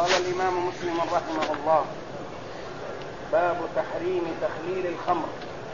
قال الإمام مسلم رحمه الله: باب تحريم تخليل الخمر.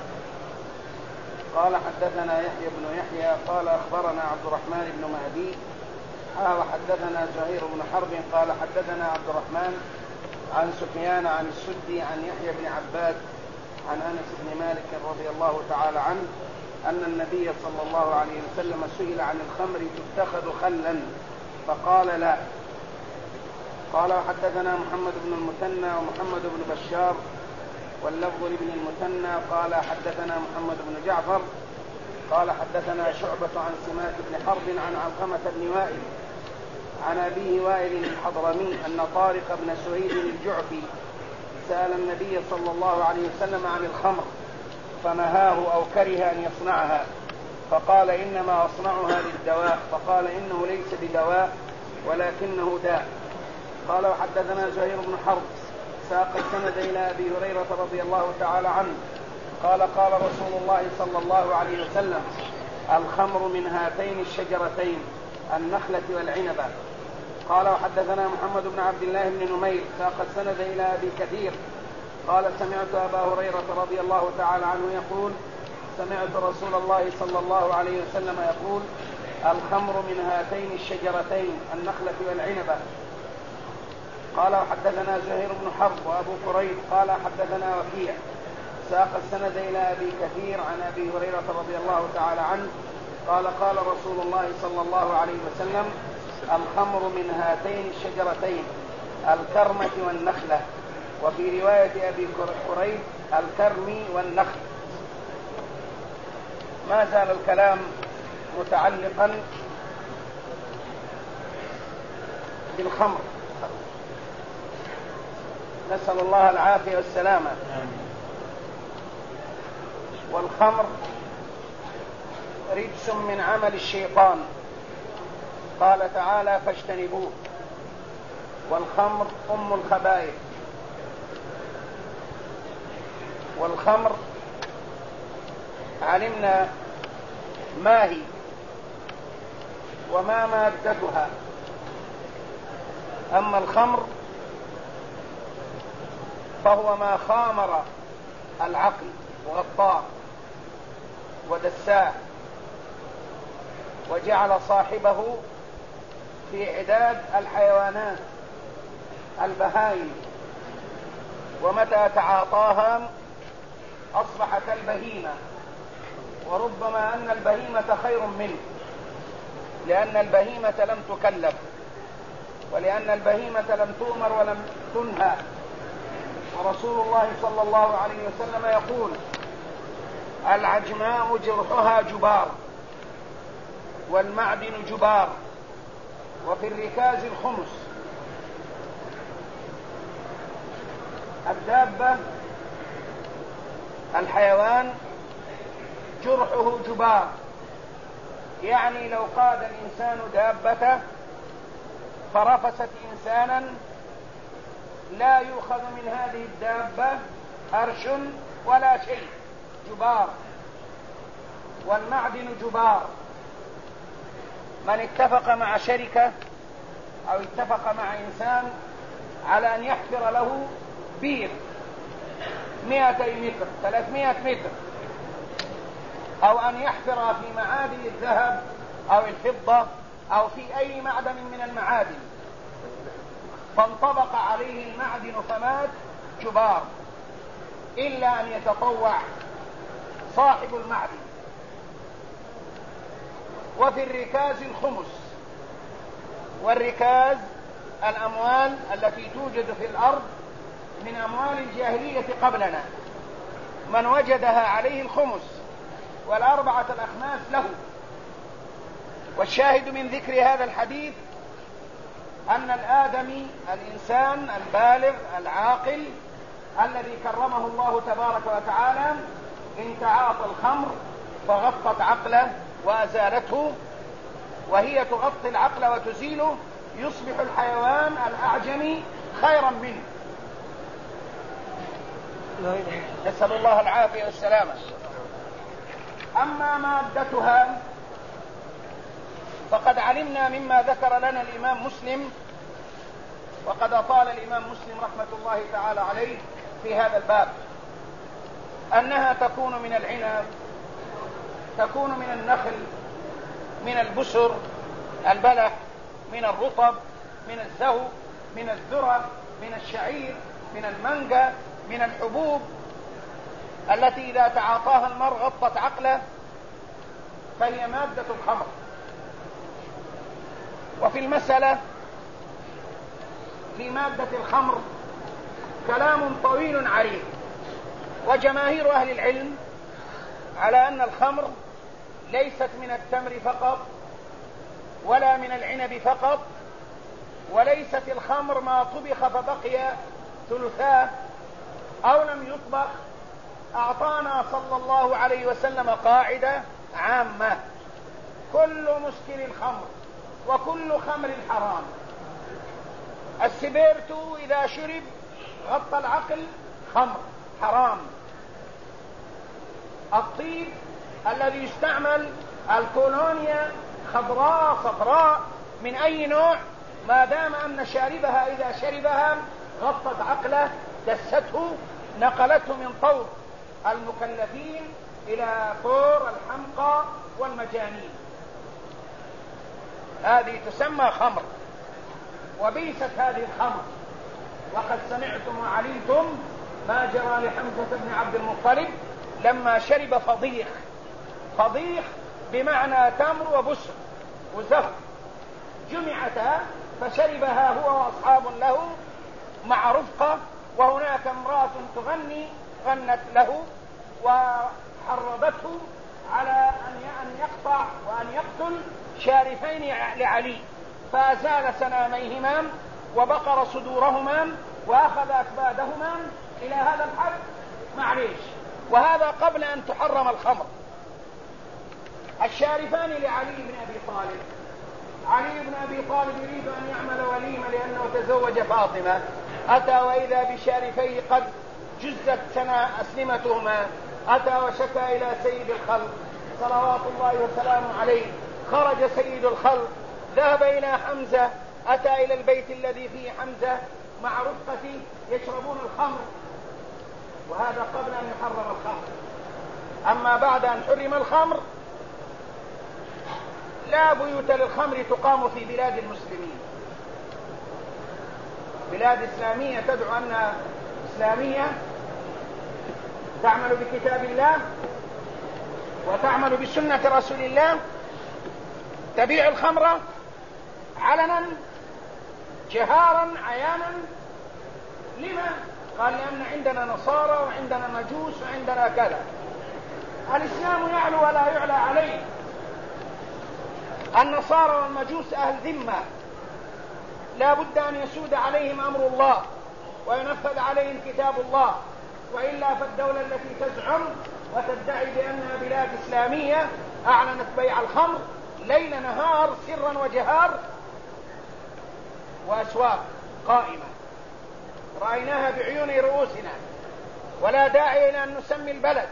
قال حدثنا يحيى بن يحيى قال أخبرنا عبد الرحمن بن مهدي وحدثنا زهير بن حرب قال حدثنا عبد الرحمن عن سفيان عن السدي عن يحيى بن عباد عن أنس بن مالك رضي الله تعالى عنه أن النبي صلى الله عليه وسلم سئل عن الخمر تتخذ خلا فقال لا. قال وحدثنا محمد بن المثنى ومحمد بن بشار واللفظ لابن المثنى قال حدثنا محمد بن جعفر قال حدثنا شعبة عن سماك بن حرب عن علقمة بن وائل عن أبيه وائل الحضرمي أن طارق بن سعيد الجعفي سأل النبي صلى الله عليه وسلم عن الخمر فنهاه أو كره أن يصنعها فقال إنما أصنعها للدواء فقال إنه ليس بدواء ولكنه داء. قال وحدثنا زهير بن حرب ساق السند إلى أبي هريرة رضي الله تعالى عنه قال قال رسول الله صلى الله عليه وسلم: الخمر من هاتين الشجرتين النخلة والعنبة. قال وحدثنا محمد بن عبد الله بن نمير ساق السند إلى أبي كثير قال سمعت أبا هريرة رضي الله تعالى عنه يقول: سمعت رسول الله صلى الله عليه وسلم يقول: الخمر من هاتين الشجرتين النخلة والعنبة. قال وحدثنا زهير بن حرب وأبو كريب قال حدثنا وكيع ساق السند إلى أبي كثير عن أبي هريرة رضي الله تعالى عنه قال قال رسول الله صلى الله عليه وسلم: الخمر من هاتين الشجرتين الكرمة والنخلة، وفي رواية أبي كريب الكرم والنخل. ما زال الكلام متعلقا بالخمر، نسأل الله العافية والسلامة. والخمر رجس من عمل الشيطان، قال تعالى: فاجتنبوه. والخمر أم الخبائث. والخمر علمنا ما هي وما مادتها. أما الخمر فهو ما خامر العقل وغطاه ودساه وجعل صاحبه في عداد الحيوانات البهائم، ومتى تعاطاها أصبح كالبهيمة، وربما أن البهيمة خير منه، لأن البهيمة لم تكلف، ولأن البهيمة لم تؤمر ولم تنهى. ورسول الله صلى الله عليه وسلم يقول: العجماء جرحها جبار والمعدن جبار وفي الركاز الخمس. الدابة الحيوان جرحه جبار، يعني لو قاد الإنسان دابته فرفست إنسانا لا يؤخذ من هذه الدابة هرش ولا شيء، جبار. والمعدن جبار. من اتفق مع شركة أو اتفق مع إنسان على أن يحفر له بير 200 متر 300 متر، أو أن يحفر في معادن الذهب أو الفضة أو في أي معدن من المعادن، فانطبق عليه المعدن فمات، جبار، إلا أن يتطوع صاحب المعدن. وفي الركاز الخمس. والركاز الأموال التي توجد في الأرض من أموال الجاهلية قبلنا، من وجدها عليه الخمس، والأربعة الأخماس له. والشاهد من ذكر هذا الحديث أن الآدمي الإنسان البالغ العاقل الذي كرمه الله تبارك وتعالى إن تعاطى الخمر فغطت عقله وأزالته، وهي تغطي العقل وتزيله، يصبح الحيوان الأعجمي خيرا منه. نسأل الله العافية والسلامة. أما مادتها فقد علمنا مما ذكر لنا الإمام مسلم، وقد أطال الإمام مسلم رحمة الله تعالى عليه في هذا الباب، أنها تكون من العنب، تكون من النخل، من البسر البلح، من الرطب، من الزهو، من الذرة، من الشعير، من المانجا، من الحبوب التي إذا تعاطاها المرء غطت عقله، فهي مادة الخمر. وفي المسألة في مادة الخمر كلام طويل عريض، وجماهير أهل العلم على أن الخمر ليست من التمر فقط ولا من العنب فقط، وليست الخمر ما طبخ فبقي ثلثاه أو لم يطبخ. أعطانا صلى الله عليه وسلم قاعدة عامة: كل مسكر خمر وكل خمر حرام. السبيرتو إذا شرب غطى العقل خمر حرام. الطيب الذي يستعمل، الكولونيا خضراء صفراء من أي نوع، ما دام أن شاربها إذا شربها غطت عقله دسته، نقلته من طور المكلفين إلى طور الحمقى والمجانين. هذه تسمى خمر، وبئست هذه الخمر. وقد سمعتم وعلمتم ما جرى لحمزة بن عبد المطلب لما شرب فضيخ. فضيخ بمعنى تمر وبسر وزهر جمعتا، فشربها هو وأصحاب له مع رفقة، وهناك امرأة غنت له وحرضته على أن يقطع وأن يقتل شارفين لعلي، فأزال سناميهما وبقر صدورهما وأخذ أكبادهما إلى هذا الحد. معليش، وهذا قبل أن تحرم الخمر. الشارفان لعلي بن أبي طالب، علي بن أبي طالب يريد أن يعمل وليمة لأنه تزوج فاطمة، أتى وإذا بشارفيه قد جزت أسلمتهما، أتى وشكى إلى سيد الخلق صلوات الله وسلامه عليه. خرج سيد الخلق ذهب إلى حمزة، أتى إلى البيت الذي فيه حمزة مع رفقته يشربون الخمر، وهذا قبل أن يحرم الخمر. أما بعد أن حرم الخمر لا بيوت للخمر تقام في بلاد المسلمين. بلاد إسلامية تدعو أنها إسلامية، تعمل بكتاب الله وتعمل بسنة رسول الله، تبيع الخمر علنا جهارا عيانا. لما؟ قال لأن عندنا نصارى وعندنا مجوس وعندنا كذا. الإسلام يعلو ولا يعلى عليه. النصارى والمجوس أهل ذمة، لا بد أن يسود عليهم أمر الله وينفذ عليهم كتاب الله، وإلا فالدولة التي تزعم وتدعي بأنها بلاد إسلامية أعلنت بيع الخمر ليل نهار سرا وجهار، وأسواق قائمة رأيناها بعيون رؤوسنا، ولا داعي إلى أن نسمي البلد،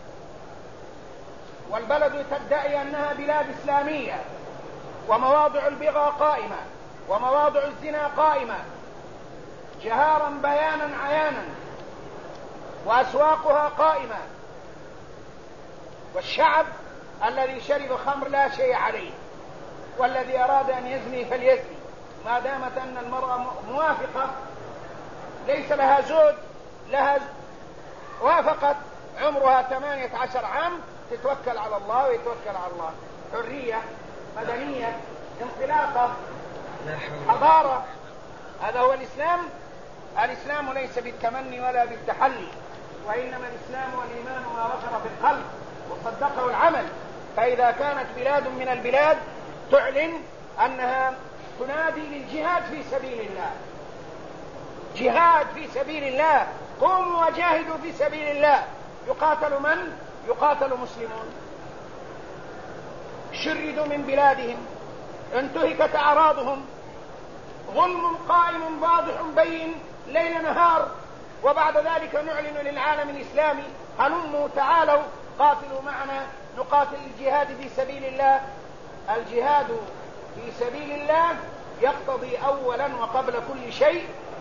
والبلد تدعي أنها بلاد إسلامية، ومواضع البغى قائمة ومواضع الزنا قائمة جهارا بيانا عيانا، وأسواقها قائمة، والشعب الذي شرب خمر لا شيء عليه، والذي أراد أن يزني فليزني ما دامت أن المرأة موافقة ليس لها زوج، لها وافقت عمرها 18 عام تتوكل على الله ويتوكل على الله. حرية، مدنية، انطلاقة، حضارة، هذا هو الإسلام. الإسلام ليس بالتمني ولا بالتحلي، وإنما الإسلام والإيمان ما وقر في القلب وصدقه العمل. فإذا كانت بلاد من البلاد تعلن أنها تنادي للجهاد في سبيل الله، جهاد في سبيل الله، قوموا وجاهدوا في سبيل الله، يقاتل من؟ يقاتل مسلمون، شردوا من بلادهم، انتهكت أعراضهم، ظلم قائم واضح بين ليل نهار، وبعد ذلك نعلن للعالم الإسلامي هلموا تعالوا قاتلوا معنا نقاتل الجهاد في سبيل الله. الجهاد في سبيل الله يقتضي أولا وقبل كل شيء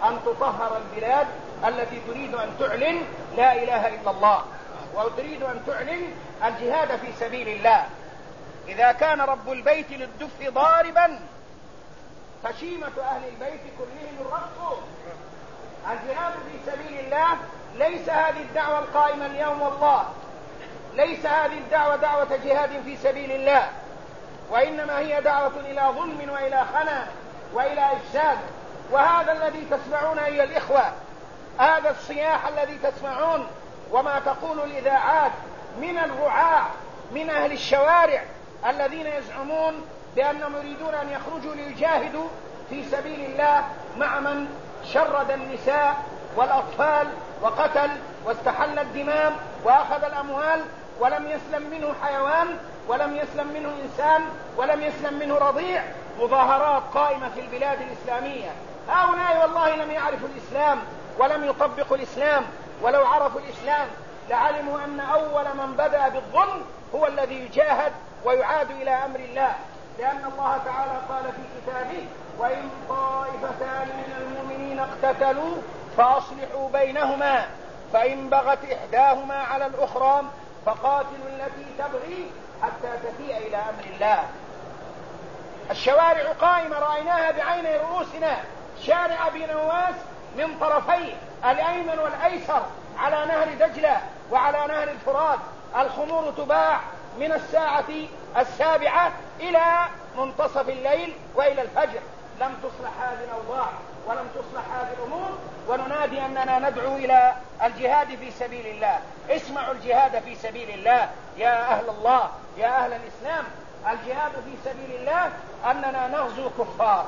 أن تطهر البلاد التي تريد أن تعلن لا إله إلا الله وتريد أن تعلن الجهاد في سبيل الله. إذا كان رب البيت للدف ضاربا فشيمة أهل البيت كلهم الرقص. الجهاد في سبيل الله ليس هذه الدعوة القائمة اليوم، والله ليس هذه الدعوة دعوة جهاد في سبيل الله، وإنما هي دعوة إلى ظلم وإلى خنا وإلى إفساد. وهذا الذي تسمعون أيها الإخوة، هذا الصياح الذي تسمعون وما تقول الإذاعات من الرعاع من أهل الشوارع الذين يزعمون بأنهم يريدون أن يخرجوا ليجاهدوا في سبيل الله مع من شرد النساء والأطفال وقتل واستحل الدماء وأخذ الأموال ولم يسلم منه حيوان ولم يسلم منه إنسان ولم يسلم منه رضيع. مظاهرات قائمة في البلاد الإسلامية. هؤلاء والله لم يعرفوا الإسلام ولم يطبقوا الإسلام، ولو عرفوا الإسلام لعلموا أن أول من بدأ بالظلم هو الذي يجاهد ويعاد إلى أمر الله، لأن الله تعالى قال في كتابه: وإن طائفتان من المؤمنين اقتتلوا فأصلحوا بينهما فإن بغت إحداهما على الأخرى فقاتلوا التي تبغي حتى تفيء إلى أمر الله. الشوارع قائمة رأيناها بعين رؤوسنا، شارع أبي نواس من طرفيه الأيمن والأيسر على نهر دجلة وعلى نهر الفرات. الخمور تباع من الساعة 7 إلى منتصف الليل وإلى الفجر. لم تصلح هذه الأوضاع ولم تصلح هذه الأمور، وننادي أننا ندعو إلى الجهاد في سبيل الله. اسمعوا الجهاد في سبيل الله يا أهل الله، يا أهل الإسلام. الجهاد في سبيل الله أننا نغزو كفار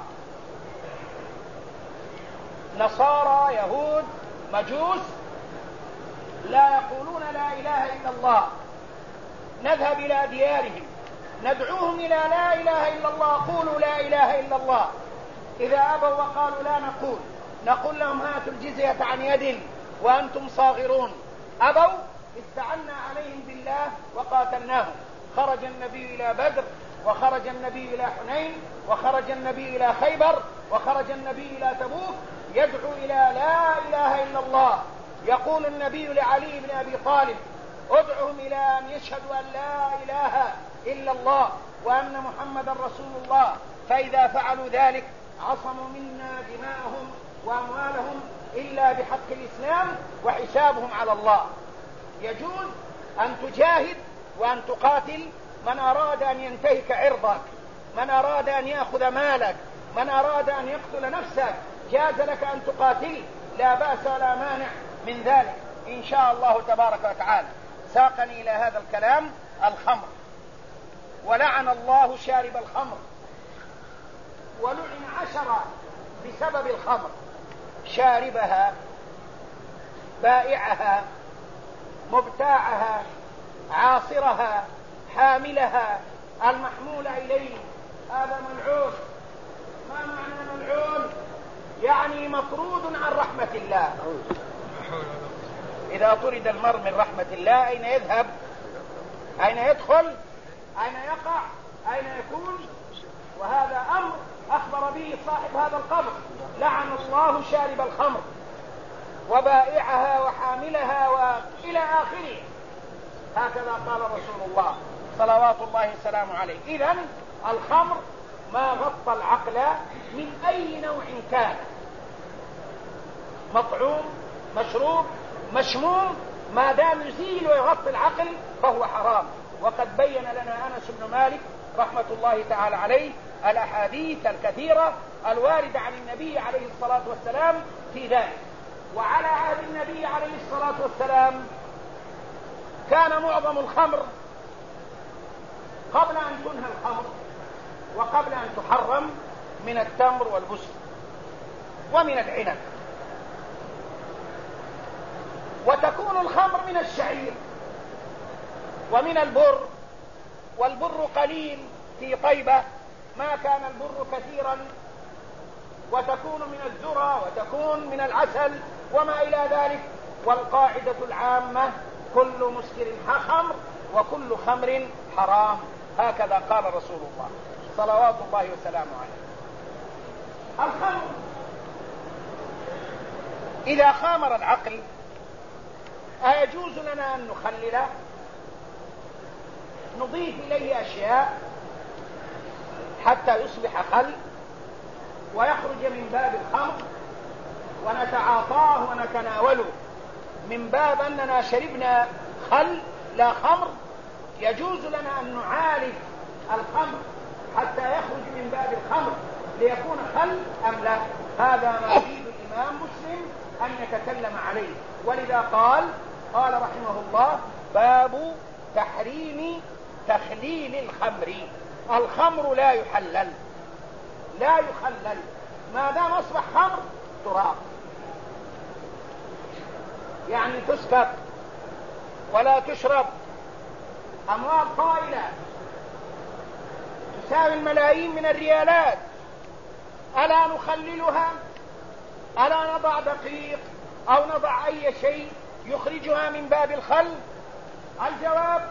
نصارى يهود مجوس لا يقولون لا إله إلا الله، نذهب إلى ديارهم ندعوهم إلى لا إله إلا الله، قولوا لا إله إلا الله. إذا أبوا وقالوا لا نقول لهم هاتوا الجزية عن يد وأنتم صاغرون. أبوا استعنا عليهم بالله وقاتلناهم. خرج النبي إلى بدر، وخرج النبي إلى حنين، وخرج النبي إلى خيبر، وخرج النبي إلى تبوك يدعو إلى لا إله إلا الله. يقول النبي لعلي بن أبي طالب: ادعهم إلى أن يشهدوا أن لا إله إلا الله وأن محمدا رسول الله، فإذا فعلوا ذلك عصموا منا دماءهم وأموالهم إلا بحق الإسلام وحسابهم على الله. يجوز أن تجاهد وأن تقاتل من أراد أن ينتهك عرضك، من أراد أن يأخذ مالك، من أراد أن يقتل نفسك، جاز لك أن تقاتل، لا بأس ولا مانع من ذلك إن شاء الله تبارك وتعالى. ساقني إلى هذا الكلام الخمر، ولعن الله شارب الخمر، ولعن 10 بسبب الخمر: شاربها، بائعها، مبتاعها، عاصرها، حاملها، المحمول إليه. هذا ملعون. ما معنى ملعون؟ يعني مطرود عن رحمة الله. إذا طرد المرء من رحمة الله أين يذهب؟ أين يدخل؟ أين يقع؟ أين يكون؟ وهذا أمر أخبر به صاحب هذا القبر: لعن الله شارب الخمر وبائعها وحاملها وإلى آخره. هكذا قال رسول الله صلوات الله وسلامه عليه. إذن الخمر ما غطى العقل من أي نوع كان، مطعوم، مشروب، مشموم، ما دام يزيل ويغطي العقل فهو حرام. وقد بين لنا أنس بن مالك رحمة الله تعالى عليه الأحاديث الكثيرة الواردة عن النبي عليه الصلاة والسلام في ذلك. وعلى عهد النبي عليه الصلاة والسلام كان معظم الخمر قبل أن تنهى الخمر وقبل أن تحرم من التمر والبسل ومن العنب، وتكون الخمر من الشعير ومن البر، والبر قليل في طيبة، ما كان البر كثيرا، وتكون من الذرة وتكون من العسل وما إلى ذلك. والقاعدة العامة: كل مسكر خمر وكل خمر حرام. هكذا قال رسول الله صلوات الله وسلامه عليه. الخمر إذا خامر العقل أيجوز لنا أن نخلله؟ نضيف إليه أشياء حتى يصبح خل ويخرج من باب الخمر ونتعاطاه ونتناوله من باب أننا شربنا خل لا خمر؟ يجوز لنا أن نعالج الخمر حتى يخرج من باب الخمر ليكون خل أم لا؟ هذا ما يريد الإمام مسلم أن يتكلم عليه، ولذا قال رحمه الله: باب تحريم تخليل الخمر. الخمر لا يحلل، لا يخلل، ما دام أصبح خمر تراق، يعني تسكت ولا تشرب، أموال طائلة تساوي الملايين من الريالات، ألا نخللها؟ ألا نضع دقيق أو نضع أي شيء يخرجها من باب الخل؟ الجواب: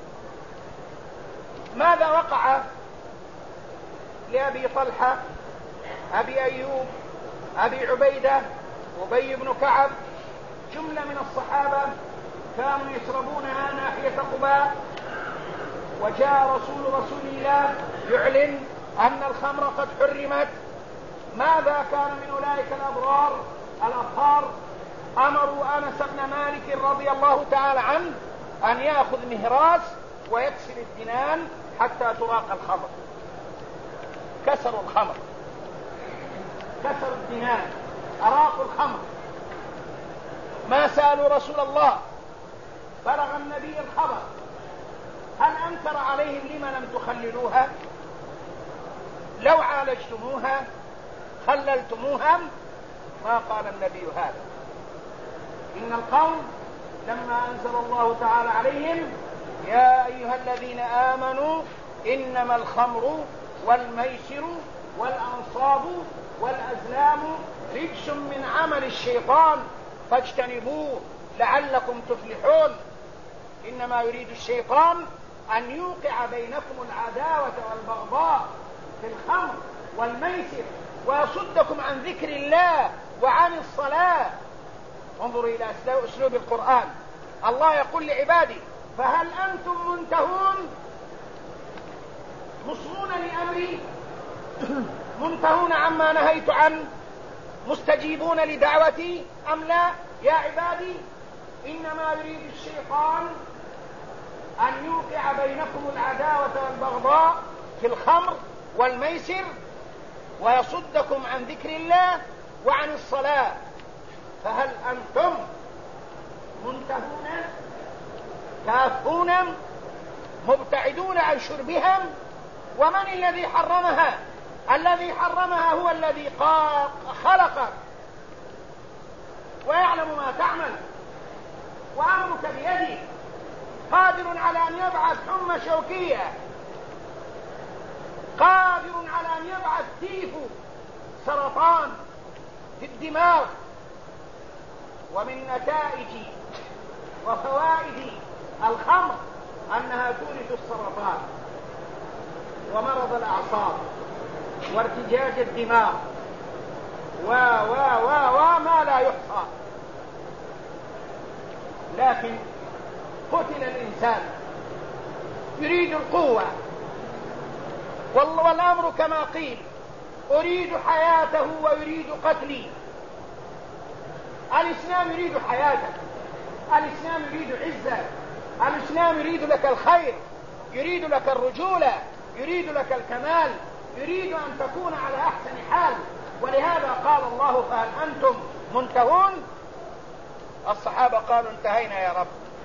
ماذا وقع لأبي طلحة، أبي أيوب، أبي عبيدة، أبي بن كعب، جملة من الصحابة كانوا يشربونها ناحية قباء، وجاء رسول الله يعلن أن الخمر قد حرمت. ماذا كان من أولئك الأبرار الأطهار؟ أمروا أنس بن مالك رضي الله تعالى عنه أن يأخذ مهراس ويكسر الدنان حتى تراق الخمر. كسروا الخمر، كسروا الدنان، أراقوا الخمر. ما سألوا رسول الله، بلغ النبي الخبر، هل أنكر عليهم لما لم تخللوها؟ لو عالجتموها خللتموها؟ ما قال النبي هذا. إن القوم لما أنزل الله تعالى عليهم: يا أيها الذين آمنوا إنما الخمر والميسر والأنصاب والأزلام رجس من عمل الشيطان فاجتنبوه لعلكم تفلحون. إنما يريد الشيطان أن يوقع بينكم العداوة والبغضاء في الخمر والميسر ويصدكم عن ذكر الله وعن الصلاة. انظروا إلى أسلوب القرآن، الله يقول لعباده: فهل أنتم منتهون؟ مصغون لأمري، منتهون عما نهيت عنه، مستجيبون لدعوتي أم لا؟ يا عبادي، إنما يريد الشيطان أن يوقع بينكم العداوة والبغضاء في الخمر والميسر ويصدكم عن ذكر الله وعن الصلاة. فهل أنتم منتهون كافون مبتعدون عن شربها؟ ومن الذي حرمها؟ الذي حرمها هو الذي خلقك ويعلم ما تعمل وأمرك بيده، قادر على أن يبعث حمى شوكية، قادر على أن يبعث تيفو سرطان في الدماغ. ومن نتائج وفوائد الخمر أنها تورث السرطان ومرض الأعصاب وارتجاج الدماغ وما لا يحصى. لكن قتل الإنسان يريد القوة، والأمر كما قيل: أريد حياته ويريد قتلي. الإسلام يريد حياتك، الإسلام يريد عزة، الإسلام يريد لك الخير، يريد لك الرجولة، يريد لك الكمال، يريد أن تكون على أحسن حال. ولهذا قال الله: فهل أنتم منتهون؟ الصحابة قالوا: انتهينا يا رب،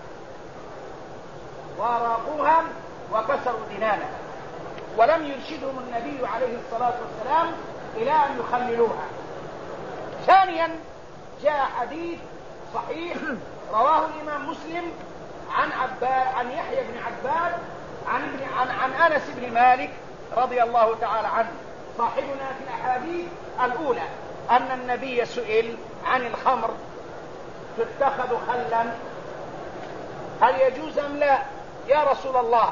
وراقوها وكسروا دنانها، ولم يرشدهم النبي عليه الصلاة والسلام إلى أن يخللوها. ثانيا، جاء حديث صحيح رواه الإمام مسلم عن يحيى بن عباد عن أنس بن مالك رضي الله تعالى عنه، صاحبنا في الأحاديث الأولى، أن النبي سئل عن الخمر تتخذ خلا، هل يجوز أم لا؟ يا رسول الله،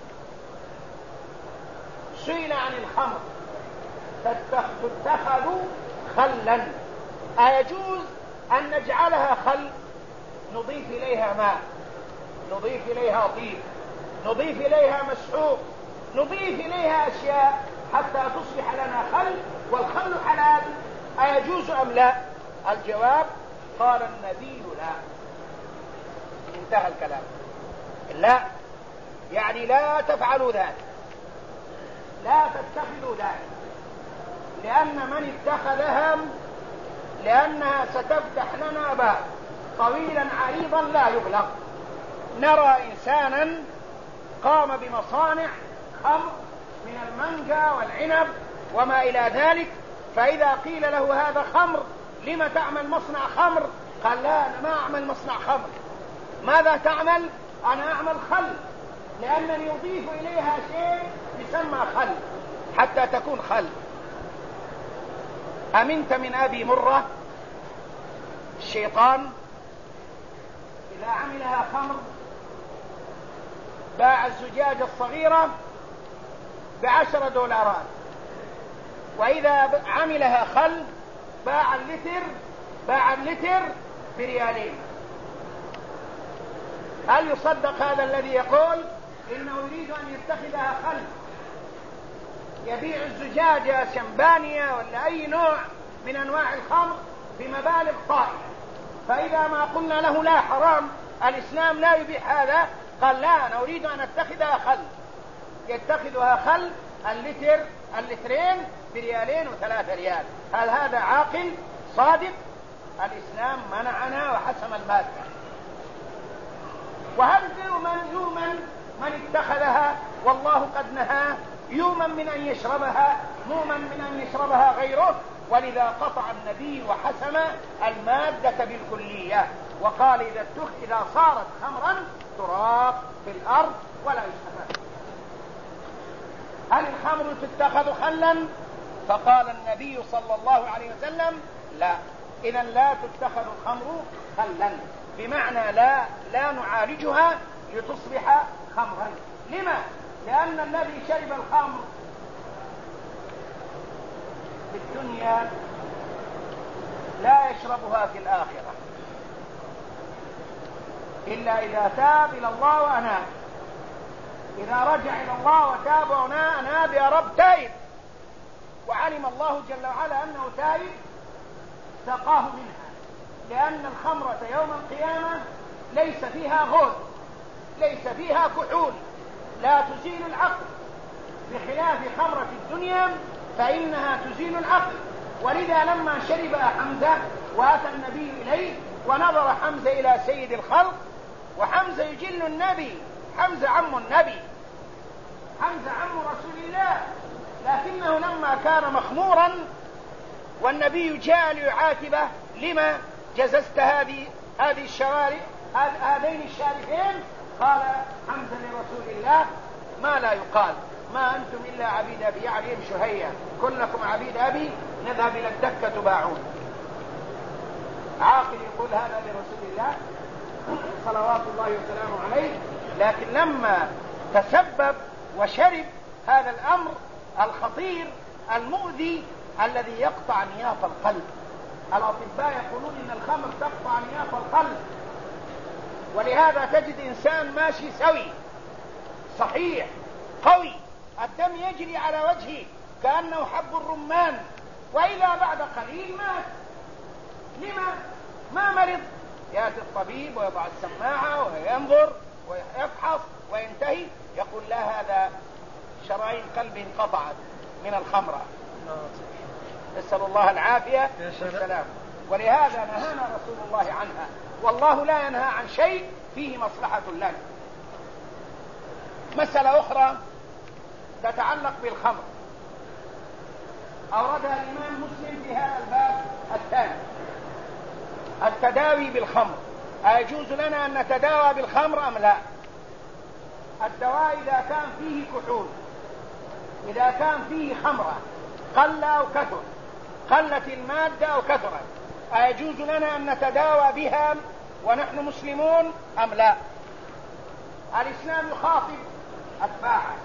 سئل عن الخمر تتخذ خلا، أيجوز أن نجعلها خل، نضيف إليها ماء، نضيف إليها طيب، نضيف إليها مسحوق، نضيف إليها أشياء حتى تصبح لنا خل، والخل حلال، أيجوز أم لا؟ الجواب قال النبي لا. انتهى الكلام. لا يعني لا تفعلوا ذلك، لا تتخذوا ذلك، لأن من اتخذها لأنها ستفتح لنا باب طويلا عريضا لا يغلق. نرى إنسانا قام بمصانع خمر من المانجا والعنب وما إلى ذلك، فإذا قيل له هذا خمر لما تعمل مصنع خمر؟ قال لا أنا ما أعمل مصنع خمر. ماذا تعمل؟ أنا أعمل خل، لأنني أضيف إليها شيء يسمى خل حتى تكون خل. أمنت من أبي مرة الشيطان إذا عملها خمر باع الزجاجة الصغيرة $10، وإذا عملها خل باع اللتر $2. هل يصدق هذا الذي يقول إنه يريد أن يتخذها خل؟ يبيع الزجاجة شمبانية ولا أي نوع من أنواع الخمر بمبالغ طائلة، فإذا ما قلنا له لا حرام الإسلام لا يبيح هذا، قال لا أنا أريد أن أتخذها خل، يتخذها خل اللتر اللترين $2 و3. هل هذا عاقل صادق؟ الإسلام منعنا وحسم المادة. وهل يؤمن من اتخذها والله قد نهاه؟ يؤمن من أن يشربها، مؤمن من أن يشربها غيره. ولذا قطع النبي وحسم المادة بالكلية وقال إذا صارت خمرا تراق في الأرض ولا يستفاد. هل الخمر تتخذ خلا؟ فقال النبي صلى الله عليه وسلم لا، إذن لا تتخذ الخمر خلا، بمعنى لا نعالجها لتصبح خمرا. لما؟ لأن الذي شرب الخمر في الدنيا لا يشربها في الآخرة إلا إذا تاب إلى الله وأناب. إذا رجع إلى الله وتاب وأناب يا رب تائب، وعلم الله جل وعلا أنه تائب سقاه منها، لأن الخمرة يوم القيامة ليس فيها غول، ليس فيها كحول، لا تزيل العقل، بخلاف خمرة الدنيا فإنها تزيل العقل. ولذا لما شربها حمزة وأتى النبي إليه ونظر حمزة إلى سيد الخلق، وحمزة يجل النبي، حمزة عم النبي، حمزة عم رسول الله، لكنه لما كان مخمورا والنبي جاء ليعاتبه لما جززت هذه الشوارب هذين الشارفين، قال حمزة لرسول الله ما لا يقال، ما أنتم إلا عبيد أبي، يعني امشوا هيا كلكم عبيد أبي نذهب إلى الدكة تباعون. عاقل يقول هذا لرسول الله صلوات الله وسلامه عليه. لكن لما تسبب وشرب هذا الأمر الخطير المؤذي الذي يقطع نياف القلب، الأطباء يقولون إن الخمر تقطع نياف القلب، ولهذا تجد إنسان ماشي سوي صحيح قوي، الدم يجري على وجهه كأنه حب الرمان، وإذا بعد قليل مات. لما؟ ما مرض. يأتي الطبيب ويضع السماعة وينظر ويفحص وينتهي، يقول لا هذا شرايين قلبه انقطعت من الخمرة. نسأل الله العافية والسلام. ولهذا نهانا رسول الله عنها، والله لا ينهى عن شيء فيه مصلحة لنا. مسألة أخرى تتعلق بالخمر أوردها الإمام مسلم في هذا الباب الثاني، التداوي بالخمر. أيجوز لنا أن نتداوى بالخمر أم لا؟ الدواء إذا كان فيه كحول، إذا كان فيه خمرة قل أو كثر، قلت المادة أو كثرت، أيجوز لنا أن نتداوى بها ونحن مسلمون أم لا؟ الإسلام يخاطب أتباعه،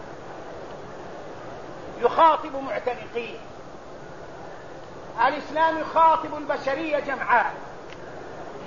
يخاطب معتنقين، الإسلام يخاطب البشرية جمعاء،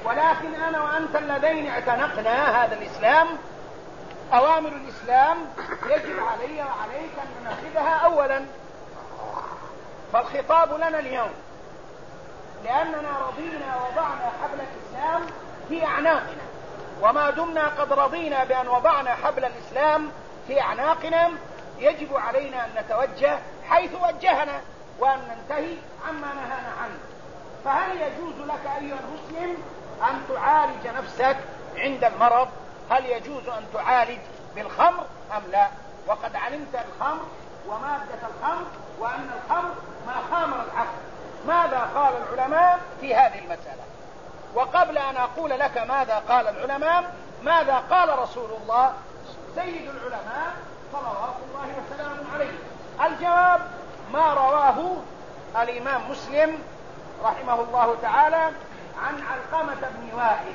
ولكن أنا وأنت اللذين اعتنقنا هذا الإسلام، أوامر الإسلام يجب علي وعليك أن ننفذها أولا. فالخطاب لنا اليوم لأننا رضينا وضعنا حبل الإسلام في أعناقنا، وما دمنا قد رضينا بأن وضعنا حبل الإسلام في أعناقنا يجب علينا أن نتوجه حيث وجهنا وأن ننتهي عما نهانا عنه. فهل يجوز لك أيها المسلم أن تعالج نفسك عند المرض؟ هل يجوز أن تعالج بالخمر أم لا؟ وقد علمت الخمر ومادة الخمر وأن الخمر ما خامر العقل. ماذا قال العلماء في هذه المسألة؟ وقبل أن أقول لك ماذا قال العلماء، ماذا قال رسول الله سيد العلماء صلوات الله وسلامه عليه؟ الجواب ما رواه الإمام مسلم رحمه الله تعالى عن علقمة بن وائل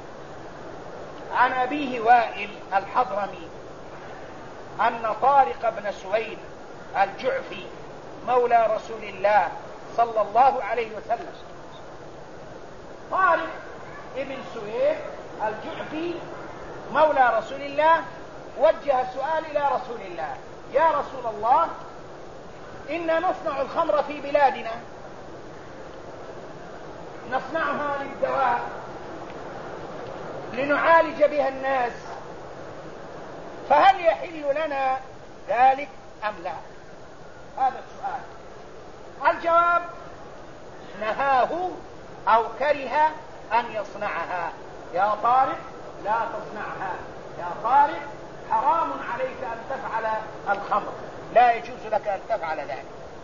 عن أبيه وائل الحضرمي أن طارق بن سويد الجعفي مولى رسول الله صلى الله عليه وسلم، طارق ابن سويد الجعفي مولى رسول الله وجه السؤال إلى رسول الله: يا رسول الله، إنا نصنع الخمر في بلادنا، نصنعها للدواء لنعالج بها الناس، فهل يحل لنا ذلك أم لا؟ هذا السؤال. الجواب: نهاه أو كره أن يصنعها. يا طارق لا تصنعها، يا طارق حرام عليك أن تفعل الخمر، لا يجوز لك أن تفعل ذلك.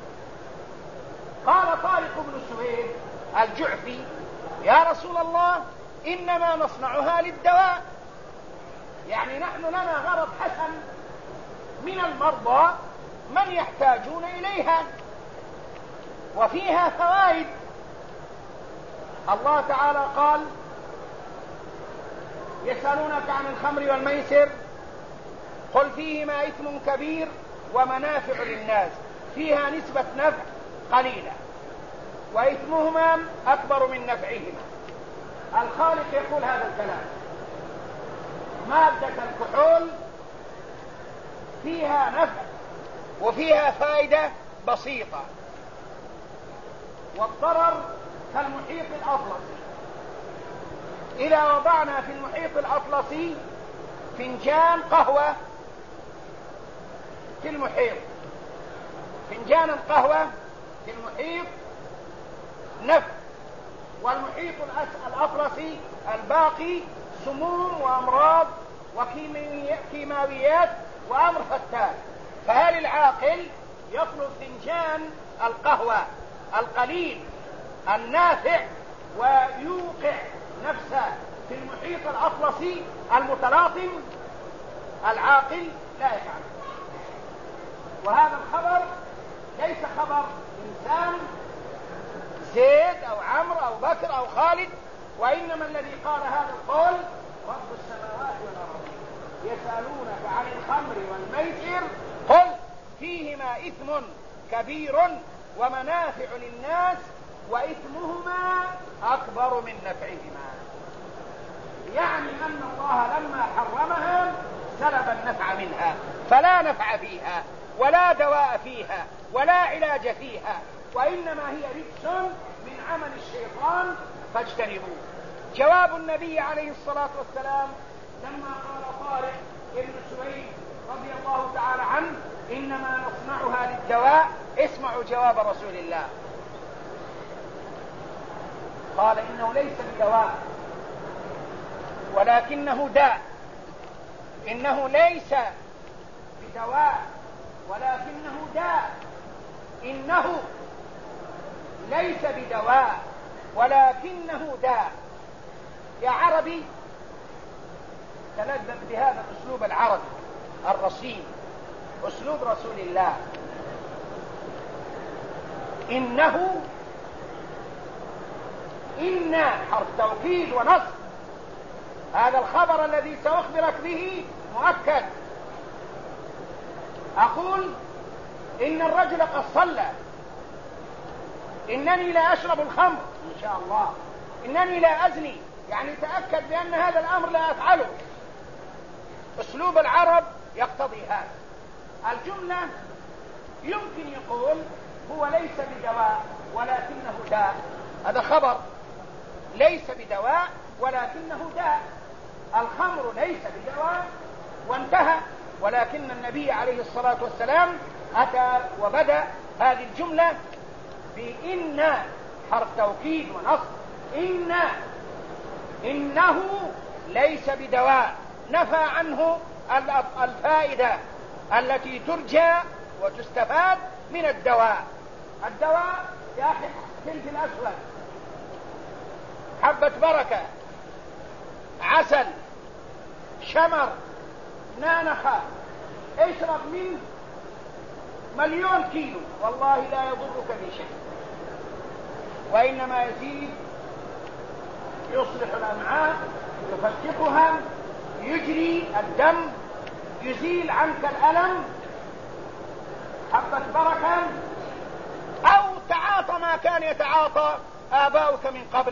قال طارق بن سويد الجعفي: يا رسول الله، إنما نصنعها للدواء، يعني نحن لنا غرض حسن من المرضى من يحتاجون إليها وفيها فوائد. الله تعالى قال: يسألونك عن الخمر والميسر قل فيهما إثم كبير ومنافع للناس، فيها نسبة نفع قليلة وإثمهما أكبر من نفعهما. الخالق يقول هذا الكلام: مادة الكحول فيها نفع وفيها فائدة بسيطة، والضرر كالمحيط الأطلسي. إذا وضعنا في المحيط الأطلسي فنجان قهوة في المحيط، فنجان القهوة في المحيط نفع، والمحيط الأطلسي الباقي سموم وأمراض وكيماويات وأمر فتان. فهل العاقل يطلب فنجان القهوة القليل النافع ويوقع نفسه في المحيط الأطلسي المتلاطم؟ العاقل لا يفعل. وهذا الخبر ليس خبر إنسان زيد أو عمرو أو بكر أو خالد، وإنما الذي قال هذا القول رب السماوات والأرض. يسألونك عن الخمر والميسر قل فيهما إثم كبير ومنافع للناس وإثمهما أكبر من نفعهما. يعني أن الله لما حرمها سلب النفع منها، فلا نفع فيها ولا دواء فيها ولا علاج فيها، وإنما هي رجس من عمل الشيطان فاجتنبوه. جواب النبي عليه الصلاة والسلام لما قال طارق ابن سويد رضي الله تعالى عنه: إنما نصنعها للدواء، اسمعوا جواب رسول الله. قال: إنه ليس بدواء ولكنه داء. إنه ليس بدواء ولكنه داء. إنه ليس بدواء ولكنه داء. يا عربي تلذذ بهذا الأسلوب العربي الرصين، أسلوب رسول الله. إنه، إن حرف توكيد ونصب. هذا الخبر الذي سأخبرك به مؤكد. أقول إن الرجل قد صلى، إنني لا أشرب الخمر إن شاء الله، إنني لا أزني، يعني تأكد بأن هذا الأمر لا أفعله. أسلوب العرب يقتضي هذا. الجملة يمكن يقول هو ليس بدواء ولكنه داء، هذا خبر، ليس بدواء ولكنه داء. الخمر ليس بدواء وانتهى، ولكن النبي عليه الصلاة والسلام أتى وبدأ هذه الجملة بإن، حرف توكيد ونصب، إنه ليس بدواء، نفى عنه الفائدة التي ترجى وتستفاد من الدواء. الدواء يا أخي فلفل أسود، حبة بركة، عسل، شمر، نانخة، اشرب منه 1,000,000 كيلو والله لا يضرك بشيء، وإنما يزيد، يصلح الأمعاء، يفتقها، يجري الدم، يزيل عنك الألم. حبة بركة. أو تعاطى ما كان يتعاطى آباؤك من قبل،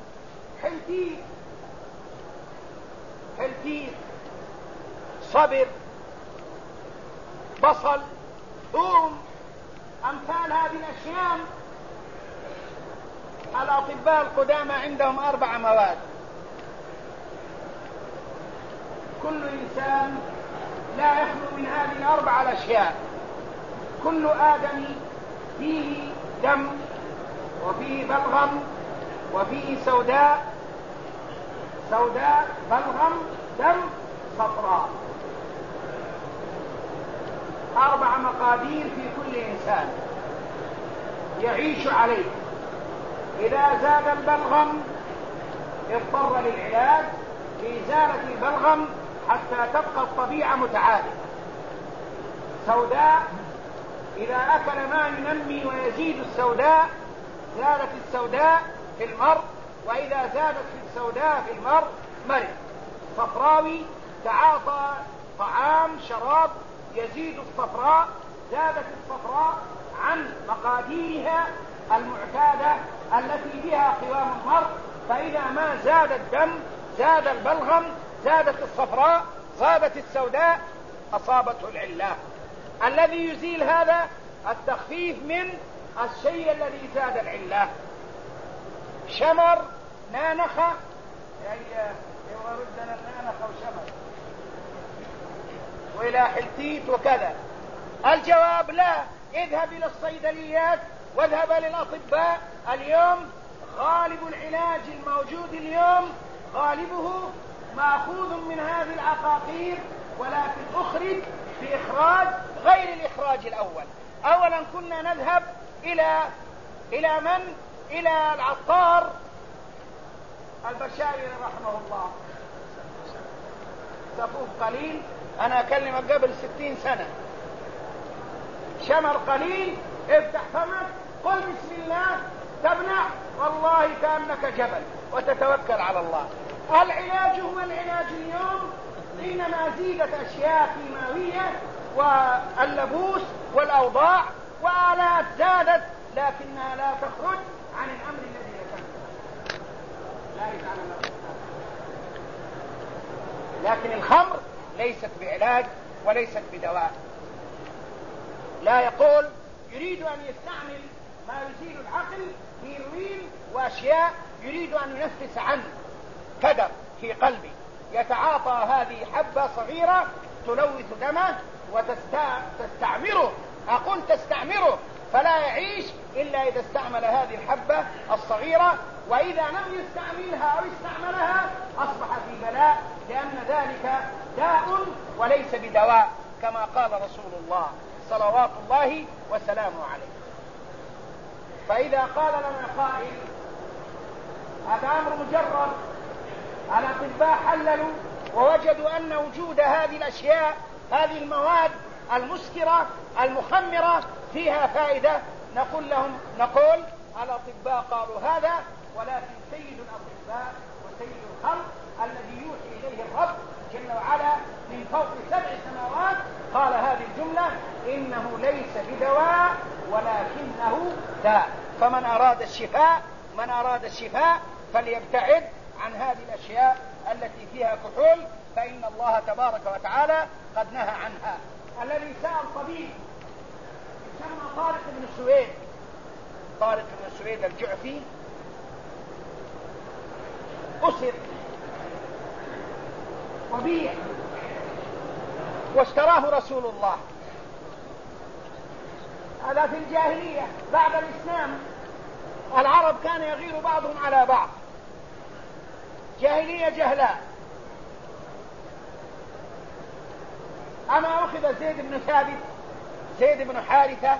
حلتيت، صبر، بصل، ثوم، أمثال هذه الأشياء. الأطباء القدامى عندهم 4 مواد، كل إنسان لا يخلو من هذه 4 الأشياء. كل آدمي فيه دم، وفيه بلغم، وفيه سوداء، بلغم، دم، صفراء. 4 مقادير في كل إنسان يعيش عليه. إذا زاد البلغم اضطر للعلاج لإزالة البلغم حتى تبقى الطبيعة متعادلة. سوداء، إذا أكل ما ينمي ويزيد السوداء زادت السوداء في المرء، وإذا زادت السوداء في المرء مرض. صفراوي، تعاطى طعام شراب يزيد الصفراء، زادت الصفراء عن مقاديرها المعتادة التي بها قوام المرء، فإذا ما زاد الدم زاد البلغم، زادت الصفراء، زادت السوداء، أصابته العلة. الذي يزيل هذا التخفيف من الشيء الذي زاد العلة. شمر، نانخة، ردنا النانخة وشمر وإلى حلتيت وكذا. الجواب لا، اذهب إلى الصيدليات واذهب للأطباء. اليوم غالب العلاج الموجود اليوم غالبه مأخوذ من هذه العقاقير، ولكن أخرج بإخراج غير الإخراج الأول. أولا كنا نذهب إلى من؟ إلى العطار البشائري رحمه الله. صفوف قليل، أنا أكلمك قبل 60 سنة. شمر قليل، افتح فمك، قل بسم الله، تبلع والله كأنك جبل وتتوكل على الله. العلاج هو العلاج اليوم، إنما زيدت أشياء كيماوية واللبوس والأوضاع وآلات زادت، لكنها لا تخرج عن الأمر الذي ذكرته. لا يفعل. لكن الخمر ليست بعلاج وليست بدواء. لا يقول يريد أن يستعمل ما يزيل العقل، هيروين وأشياء، يريد أن ينفس عنه كدر في قلبي، يتعاطى هذه حبة صغيرة تلوث دمه وتستعمره. أقول تستعمره، فلا يعيش إلا إذا استعمل هذه الحبة الصغيرة، وإذا لم يستعملها أو استعملها أصبح في بلاء، لأن ذلك داء وليس بدواء، كما قال رسول الله صلوات الله وسلامه عليه. فإذا قال لنا قائل هذا أمر مجرد، الأطباء حللوا ووجدوا أن وجود هذه الأشياء، هذه المواد المسكرة المخمرة فيها فائدة، نقول الأطباء قالوا هذا، ولكن سيد الأطباء وسيد الخلق الذي يوحي إليه الرب جل وعلا من فوق 7 سماوات قال هذه الجملة: إنه ليس بدواء ولكنه داء. فمن أراد الشفاء فليبتعد عن هذه الأشياء التي فيها كحول، فإن الله تبارك وتعالى قد نهى عنها. الذي سأل طبيب يسمى طارق بن سويد، طارق بن سويد الجعفي، أسر وبيع واشتراه رسول الله. هذا في الجاهلية. بعد الإسلام العرب كان يغير بعضهم على بعض، جاهلية جهلاء. أما أخذ زيد بن ثابت، زيد بن حارثة،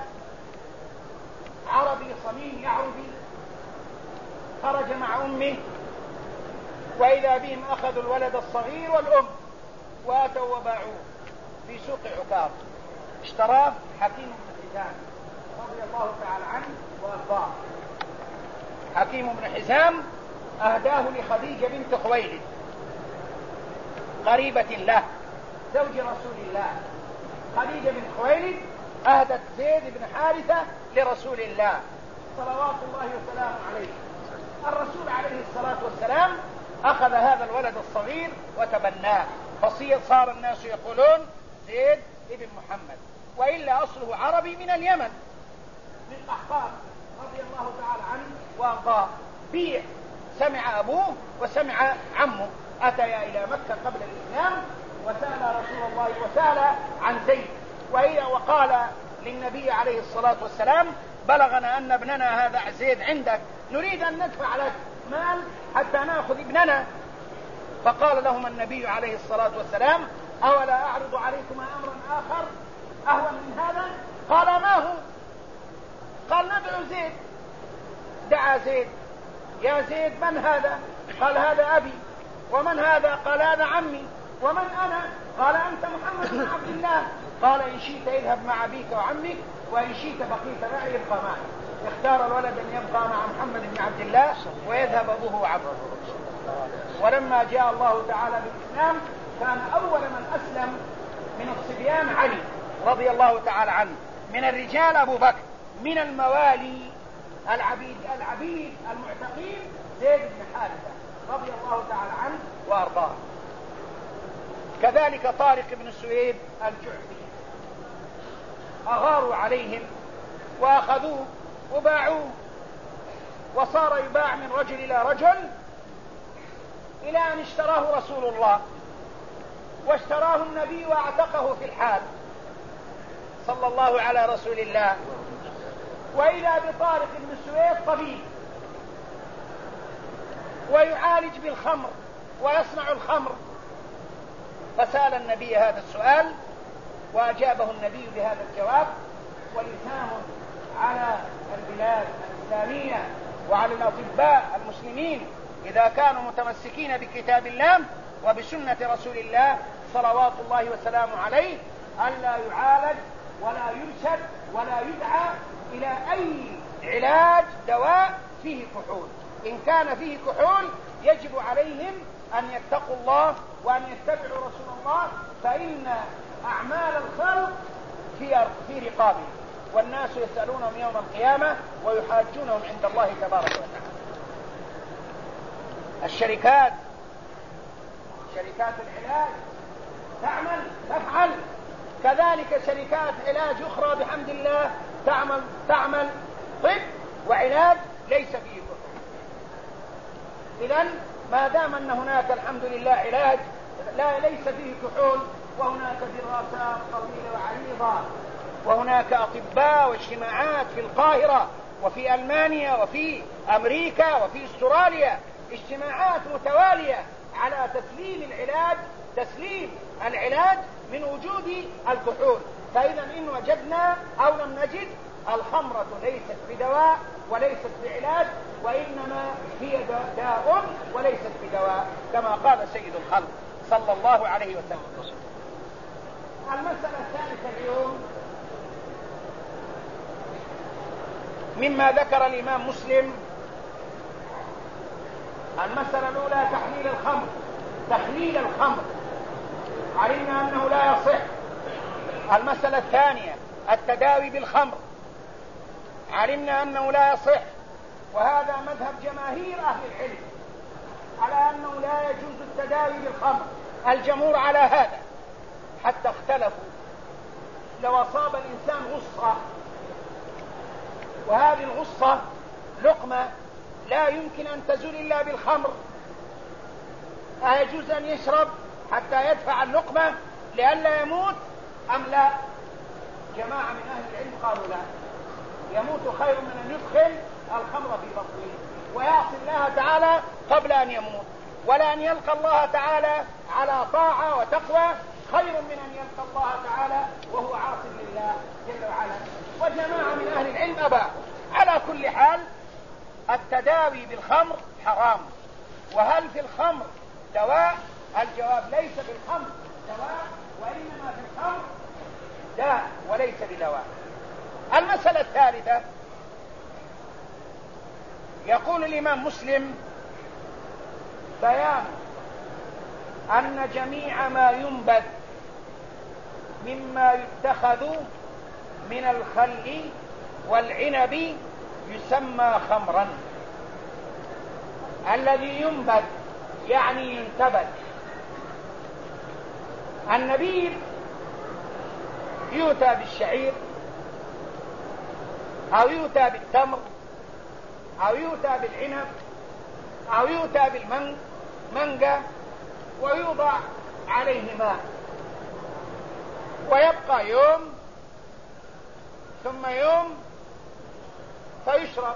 عربي صميم يعربي، خرج مع أمه، وإذا بهم أخذوا الولد الصغير والأم واتوا وباعوه في سوق عكاظ. اشتراه حكيم بن حزام رضي الله تعالى عنه وارضاه. حكيم بن حزام أهداه لخديجة بنت خويلد قريبة له زوج رسول الله. خديجة بنت خويلد أهدت زيد بن حارثة لرسول الله صلوات الله وسلامه عليه. الرسول عليه الصلاة والسلام أخذ هذا الولد الصغير وتبناه، فصار الناس يقولون زيد ابن محمد، وإلا أصله عربي من اليمن من قحطان رضي الله تعالى عنه وأرضاه. بيع، سمع أبوه وسمع عمه، أتيا إلى مكة قبل الإسلام وسأل رسول الله وسأل عن زيد، وقال للنبي عليه الصلاة والسلام بلغنا أن ابننا هذا زيد عندك، نريد أن ندفع لك مال حتى نأخذ ابننا. فقال لهم النبي عليه الصلاة والسلام أولا أعرض عليكم أمرا آخر أهون من هذا؟ قال ما هو؟ قال ندعو زيد. دعا زيد. يا زيد من هذا؟ قال هذا أبي. ومن هذا؟ قال هذا عمي. ومن أنا؟ قال أنت محمد بن عبد الله. قال إن شئت اذهب مع أبيك وعمك، وإن شئت بقيت معي يبقى معي. اختار الولد أن يبقى مع محمد بن عبد الله ويذهب أبوه وعمه. ولما جاء الله تعالى بالإسلام كان أول من أسلم من الصبيان علي رضي الله تعالى عنه، من الرجال أبو بكر، من الموالي العبيد المعتقين زيد بن حارثة رضي الله تعالى عنه وأرضاه. كذلك طارق بن سويد الجعفي، أغاروا عليهم وأخذوه وباعوه، وصار يباع من رجل إلى رجل إلى أن اشتراه رسول الله، واشتراه النبي واعتقه في الحال صلى الله على رسول الله. وإذا بطارق بن سويد طبيب ويعالج بالخمر ويصنع الخمر، فسأل النبي هذا السؤال وأجابه النبي بهذا الجواب. ولسان على البلاد الإسلامية وعلى الأطباء المسلمين إذا كانوا متمسكين بكتاب الله وبسنة رسول الله صلوات الله وسلامه عليه ألا يعالج ولا يرشد ولا يدعى إلى أي علاج دواء فيه كحول. إن كان فيه كحول يجب عليهم أن يتقوا الله وأن يتبعوا رسول الله، فإن أعمال الخلق في رقابهم، والناس يسألونهم يوم القيامة ويحاجونهم عند الله تبارك وتعالى. الشركات، شركات العلاج تفعل كذلك شركات علاج أخرى بحمد الله تعمل طب وعلاج ليس فيه كحول. إذن ما دام أن هناك الحمد لله علاج ليس فيه كحول، وهناك دراسات طويلة وعريضة، وهناك أطباء واجتماعات في القاهرة وفي ألمانيا وفي أمريكا وفي استراليا، اجتماعات متوالية على تسليم العلاج من وجود الكحول. فإذا إن وجدنا أو لم نجد، الخمرة ليست بدواء وليست بعلاج، وإنما هي داء وليست بدواء، كما قال سيد الخلق صلى الله عليه وسلم. المسألة الثالثة اليوم مما ذكر الإمام مسلم، المسألة الأولى تحليل الخمر، علمنا أنه لا يصح. المسألة الثانية التداوي بالخمر، علمنا أنه لا يصح، وهذا مذهب جماهير أهل العلم على بالخمر. الجمهور على هذا حتى اختلفوا لو أصاب الإنسان غصة، وهذه الغصة لقمة لا يمكن أن تزول إلا بالخمر، أيجوز أن يشرب حتى يدفع اللقمة لئلا يموت أم لا؟ جماعة من أهل العلم قالوا لا، يموت خير من أن يدخل الخمر في بطنه ويعصي الله تعالى قبل أن يموت، ولا أن يلقى الله تعالى على طاعة وتقوى خير من أن يلقى الله تعالى وهو عاص لله جل وعلا. وجماعة من أهل العلم أبى. على كل حال التداوي بالخمر حرام. وهل في الخمر دواء؟ الجواب ليس بالخمر دواء، وإنما في الخمر داء وليس بدواء. المسألة الثالثة، يقول الإمام مسلم: بيان أن جميع ما ينبت مما يتخذ من الخل والعنب يسمى خمرا. الذي ينبت يعني ينتبت. النبيذ يؤتى بالشعير أو يؤتى بالتمر أو يؤتى بالعنب أو يؤتى بالمانجا ويوضع عليه ماء ويبقى يوم ثم يوم فيشرب.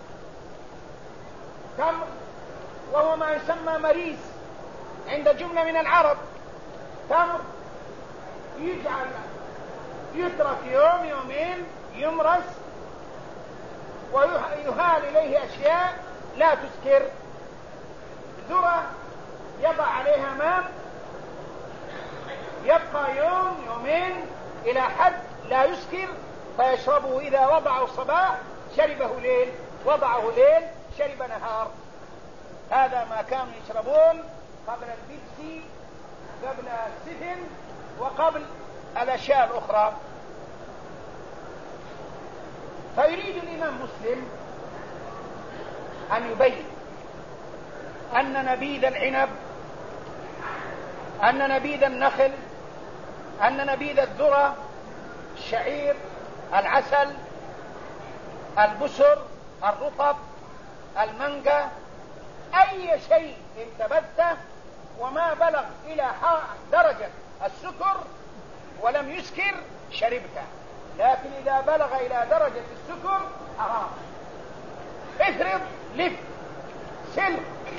تمر وهو ما يسمى مريس عند جملة من العرب، تمر يترك يوم يومين يمرس ويهال إليه أشياء لا تسكر. ذرة يضع عليها ماء يبقى يوم يومين إلى حد لا يسكر فيشربه. إذا وضعه الصباح شربه ليل، وضعه ليل شرب نهار. هذا ما كانوا يشربون قبل البيبسي، قبل السفن، وقبل الأشياء الأخرى. فيريد الإمام مسلم أن يبين أن نبيذ العنب، أن نبيذ النخل، أن نبيذ الذرة، الشعير، العسل، البسر، الرطب، المانجا، أي شيء انتبته وما بلغ إلى درجة السكر ولم يسكر شربته، لكن إذا بلغ إلى درجة السكر حرام. افرض لف سلق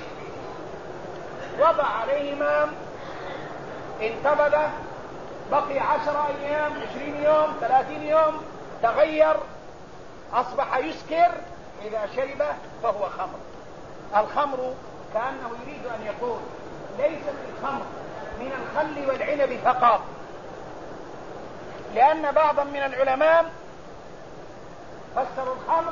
وضع عليه ماء انتبذ بقي 10 أيام 20 يوم 30 يوم تغير أصبح يسكر، إذا شربه فهو خمر. الخمر كأنه يريد أن يقول ليست الخمر من الخل والعنب فقط، لأن بعضا من العلماء فسروا الخمر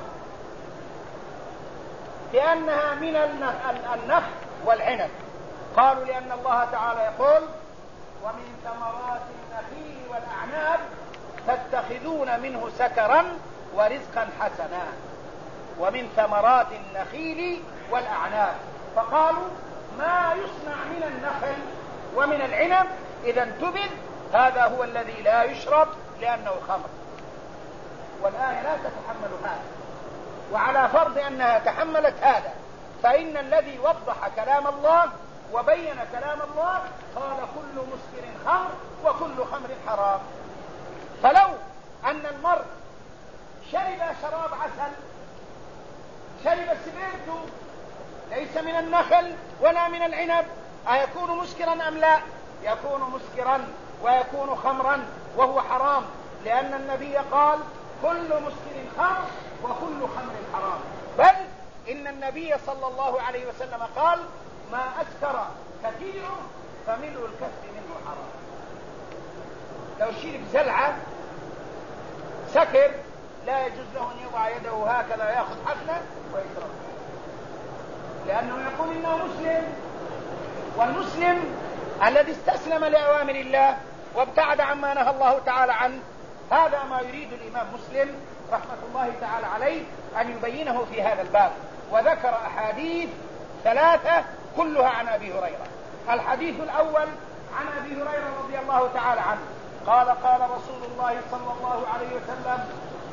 لأنها من النخل والعنب. قالوا لأن الله تعالى يقول: ومن ثمرات النخيل والأعناب تتخذون منه سكرا ورزقا حسنا. ومن ثمرات النخيل والأعناب، فقالوا ما يصنع من النخل ومن العنب إذا انتبذ هذا هو الذي لا يشرب لأنه خمر. والآية لا تتحمل هذا، وعلى فرض أنها تحملت هذا فإن الذي وضح كلام الله وبين كلام الله قال: كل مسكر خمر وكل خمر حرام. فلو أن المرء شرب شراب عسل، شرب السبيرتو ليس من النخل ولا من العنب، أيكون مسكرا أم لا؟ يكون مسكرا ويكون خمرا وهو حرام، لأن النبي قال: كل مسكر خمر وكل خمر حرام. بل إن النبي صلى الله عليه وسلم قال: ما أسكر كثيره فملء الكف منه حرام. لو شرب زلعة سكر لا يجوز له أن يضع يده هكذا يأخذ حفنة ويشرب، لأنه يقول إنه مسلم. والمسلم الذي استسلم لأوامر الله وابتعد عما نهى الله تعالى عنه، هذا ما يريد الإمام مسلم رحمة الله تعالى عليه أن يبينه في هذا الباب. وذكر أحاديث 3 كلها عن أبي هريرة. الحديث الأول عن أبي هريرة رضي الله تعالى عنه قال قال رسول الله صلى الله عليه وسلم: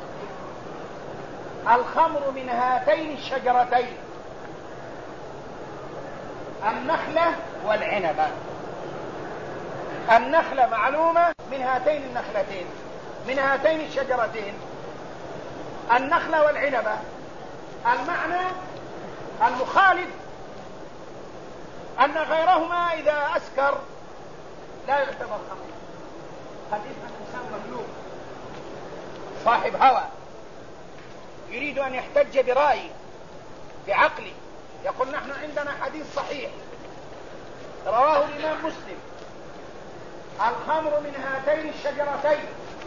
الخمر من هاتين الشجرتين، النخلة والعنبة. النخلة معلومة من هاتين النخلتين، من هاتين الشجرتين، النخلة والعنبة. المعنى المخالف أن غيرهما إذا أسكر لا يعتبر خمر. قد يفهم إنسان مملوك صاحب هوى يريد أن يحتج برأيه بعقله، يقول: نحن عندنا حديث صحيح رواه الإمام مسلم: الخمر من هاتين الشجرتين،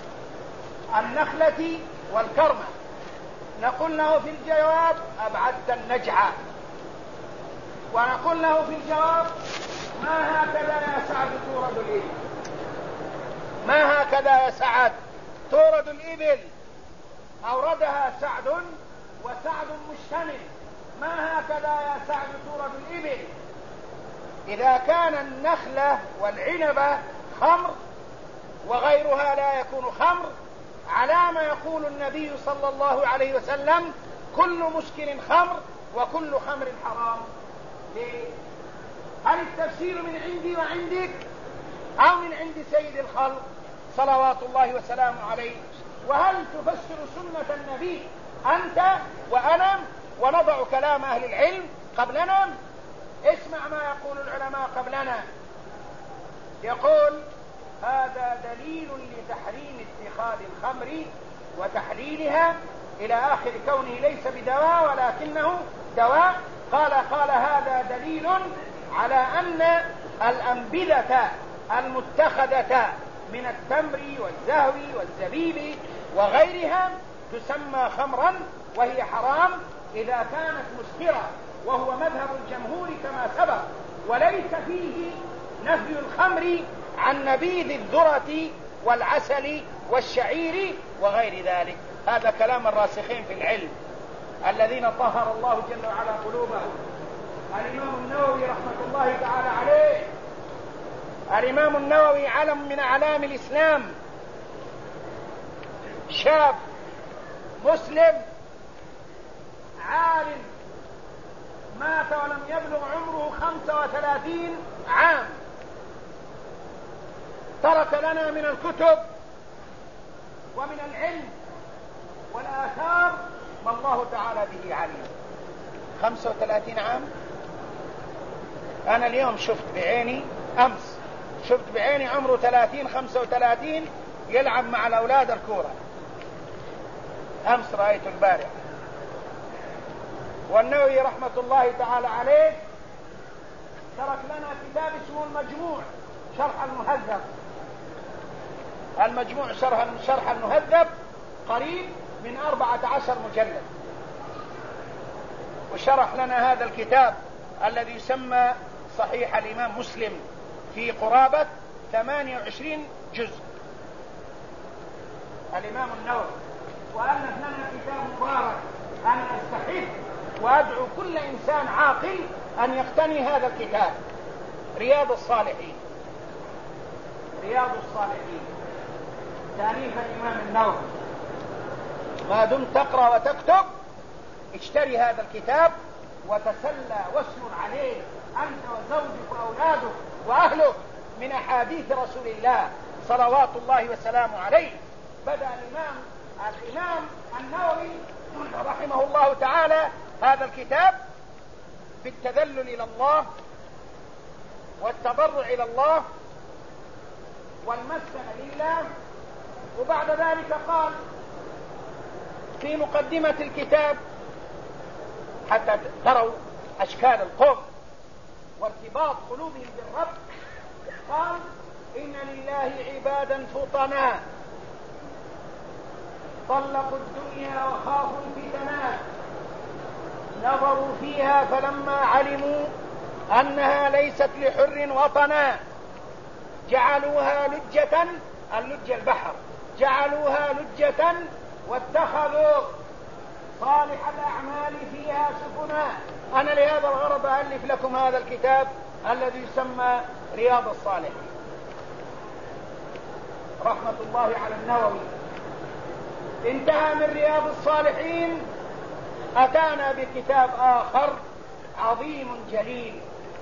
النخلة والكرمة. نقول له في الجواب: أبعدت النجعة. ونقول له في الجواب: ما هكذا يا سعد تورد الإبل، ما هكذا يا سعد تورد الإبل، أوردها سعد وسعد مشتمل، ما هكذا يا سعد تورد الإبل. إذا كان النخلة والعنبة خمر وغيرها لا يكون خمر، على ما يقول النبي صلى الله عليه وسلم: كل مسكر خمر وكل خمر حرام. ليه؟ هل التفسير من عندي وعندك أو من عند سيد الخلق صلوات الله وسلامه عليه؟ وهل تفسر سنة النبي أنت وأنا ونضع كلام أهل العلم قبلنا؟ اسمع ما يقول العلماء قبلنا. يقول: هذا دليل لتحريم اتخاذ الخمر وتحليلها إلى آخر كونه ليس بدواء ولكنه دواء. قال هذا دليل على أن الأنبذة المتخذة من التمر والزهو والزبيب وغيرها تسمى خمرا وهي حرام إذا كانت مسكرة، وهو مذهب الجمهور كما سبق، وليس فيه نفي الخمر عن نبيذ الذرة والعسل والشعير وغير ذلك. هذا كلام الراسخين في العلم الذين طهر الله جل وعلا قلوبهم. الإمام النووي رحمة الله تعالى عليه، الإمام النووي علم من أعلام الإسلام، شاب مسلم عالم، مات ولم يبلغ عمره 35 عام، ترك لنا من الكتب ومن العلم والآثار ما الله تعالى به عليم. 35 عام. أنا اليوم شفت بعيني، أمس شفت بعيني عمره 30-35 يلعب مع الأولاد الكورة، أمس رأيته البارح. والنووي رحمة الله تعالى عليه ترك لنا كتاب اسمه المجموع شرح المهذب. المجموع شرح المهذب قريب من 14 مجلد، وشرح لنا هذا الكتاب الذي يسمى صحيح الإمام مسلم في قرابة 28 جزء. الإمام النووي وألف لنا كتاب مبارك أنا أستحب وأدعو كل إنسان عاقل أن يقتني هذا الكتاب، رياض الصالحين. رياض الصالحين تأليف الإمام النووي. ما دمت تقرأ وتكتب اشتري هذا الكتاب وتسلى واسهر عليه أنت وزوجك وأولادك وأهلك من أحاديث رسول الله صلوات الله وسلامه عليه. بدأ الإمام النووي رحمه الله تعالى هذا الكتاب بالتذلل إلى الله والتضرع إلى الله والمسكن لله، وبعد ذلك قال في مقدمة الكتاب حتى تروا أشكال القوم وارتباط قلوبهم بالرب، قال: إن لله عبادا فطنا طلقوا الدنيا وخافوا الفتنا، نظروا فيها فلما علموا أنها ليست لحر وطنا جعلوها لجة، اللجة البحر، جعلوها لجة واتخذوا صالح الأعمال فيها سفنا. أنا لهذا الغرض ألف لكم هذا الكتاب الذي يسمى رياض الصالحين رحمة الله على النووي. انتهى من رياض الصالحين أتانا بكتاب آخر عظيم جليل،